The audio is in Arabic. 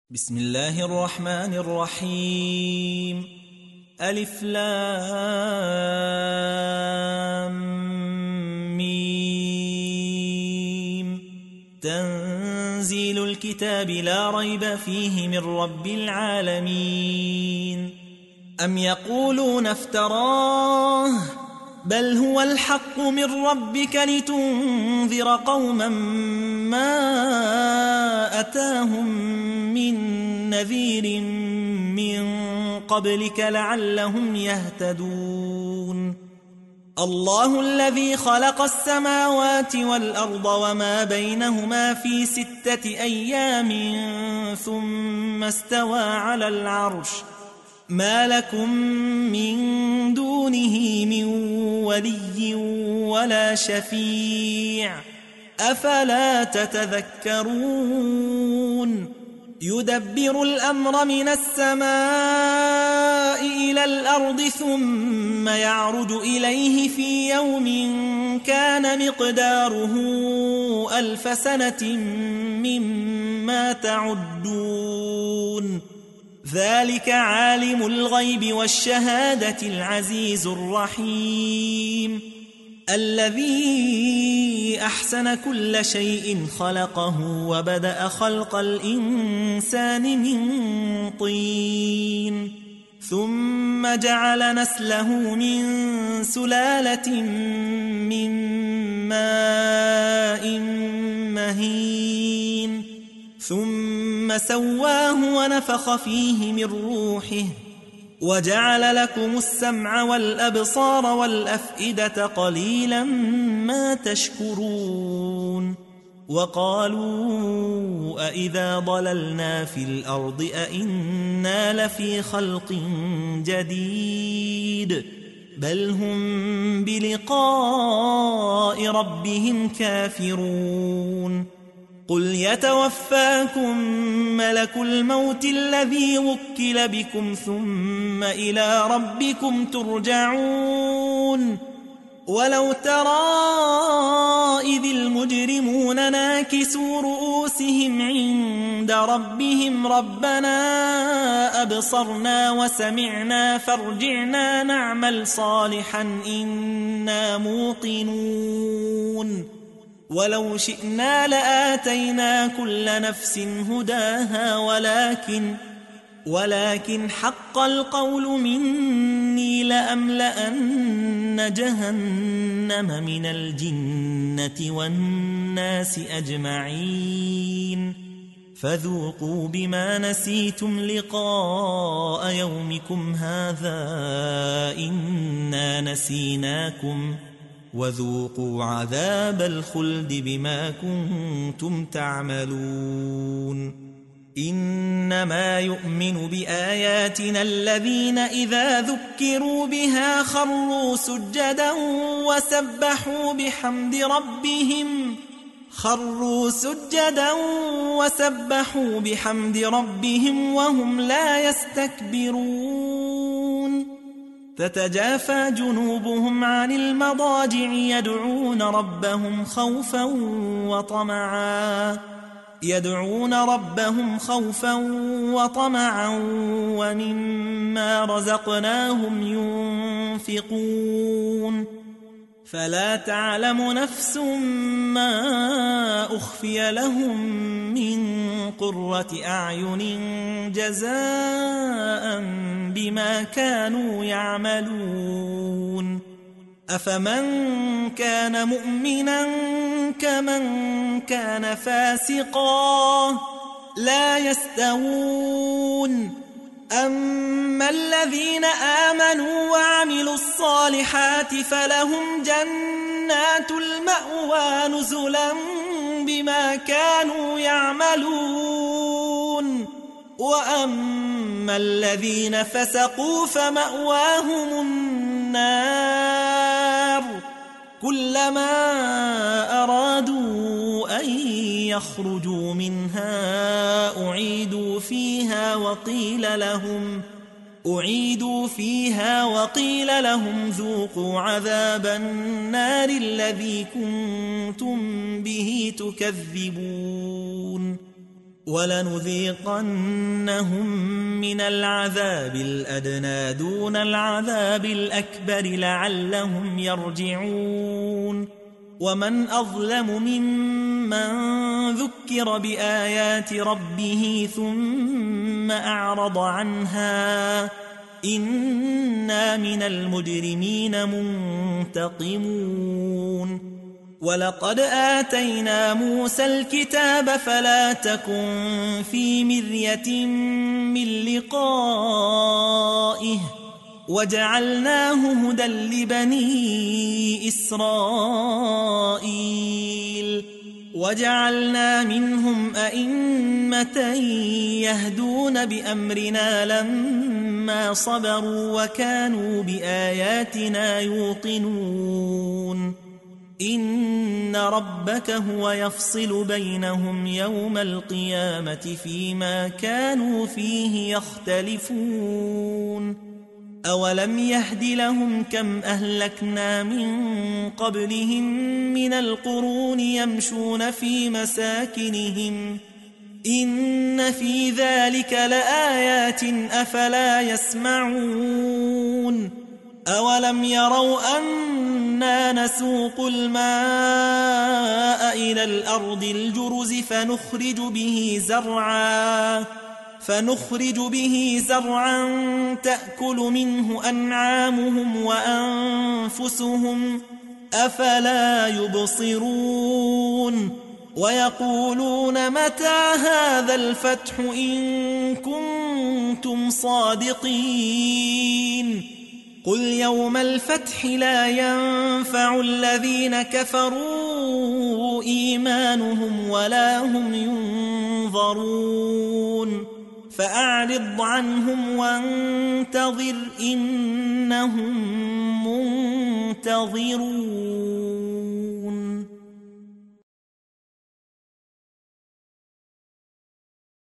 بسم الله الرحمن الرحيم. ألف لام ميم. تنزيل الكتاب لا ريب فيه من رب العالمين. أم يقولون افتراه بل هو الحق من ربك لتنذر قوما ما أتاهم من نذير من قبلك لعلهم يهتدون. الله الذي خلق السماوات والأرض وما بينهما في 6 أيام ثم استوى على العرش ما لكم من دونه من ولي ولا شفيع أفلا تتذكرون. يدبر الأمر من السماء إلى الأرض ثم يعرج إليه في يوم كان مقداره 1000 سنة مما تعدون. ذلك عالم الغيب والشهادة العزيز الرحيم الذي أحسن كل شيء خلقه وبدأ خلق الإنسان من طين ثم جعل نسله من سلالة من ماء مهين ثم سواه ونفخ فيه من روحه وجعل لكم السمع والأبصار والأفئدة قليلا ما تشكرون. وقالوا أإذا ضللنا في الأرض أإنا لفي خلق جديد بل هم بلقاء ربهم كافرون. قل يتوفاكم ملك الموت الذي وكل بكم ثم إلى ربكم ترجعون. ولو ترى إذ المجرمون ناكسوا رؤوسهم عند ربهم ربنا أبصرنا وسمعنا فارجعنا نعمل صالحا إنا موقنون. ولو شئنا لآتينا كل نفس هداها ولكن حق القول مني لأملأن جهنم من الجنة والناس أجمعين فذوقوا بما نسيتم لقاء يومكم هذا إنا نسيناكم وذوقوا عذاب الخلد بما كنتم تعملون. إنما يؤمن بآياتنا الذين إذا ذكروا بها خروا سجدا وسبحوا بحمد ربهم وهم لا يستكبرون. تتجافى جنوبهم عن المضاجع يدعون ربهم خوفا وطمعا ومما رزقناهم ينفقون. فلا تعلم نفس ما أخفي لهم من قرة أعين جزاء بما كانوا يعملون. أفمن كان مؤمنا كمن كان فاسقا لا يستوون. أما الذين آمنوا وعملوا الصالحات فلهم جنات المأوى نزلا بما كانوا يعملون. وأما الذين فسقوا فمأواهم النار كلما أرادوا أن يخرجوا منها أعيدوا فيها وقيل لهم ذوقوا عذاب النار الذي كنتم به تكذبون. ولنذيقنهم من العذاب الأدنى دون العذاب الأكبر لعلهم يرجعون ومن أظلم ممن ذكر بآيات ربه ثم أعرض عنها إنا من المجرمين منتقمون ولقد آتينا موسى الكتاب فلا تكن في مرية من لقائه وجعلناه هدى لبني إسرائيل وجعلنا منهم أئمة يهدون بأمرنا لما صبروا وكانوا بآياتنا يوقنون إن ربك هو يفصل بينهم يوم القيامة فيما كانوا فيه يختلفون أولم يهد لهم كم أهلكنا من قبلهم من القرون يمشون في مساكنهم إن في ذلك لآيات أفلا يسمعون أولم يروا أنا نسوق الماء إلى الأرض الجرز فنخرج به زرعا تأكل منه أنعامهم وأنفسهم أفلا يبصرون ويقولون متى هذا الفتح إن كنتم صادقين قل يوم الفتح لا ينفع الذين كفروا إيمانهم ولا هم ينظرون فأعرض عنهم وانتظر إنهم منتظرون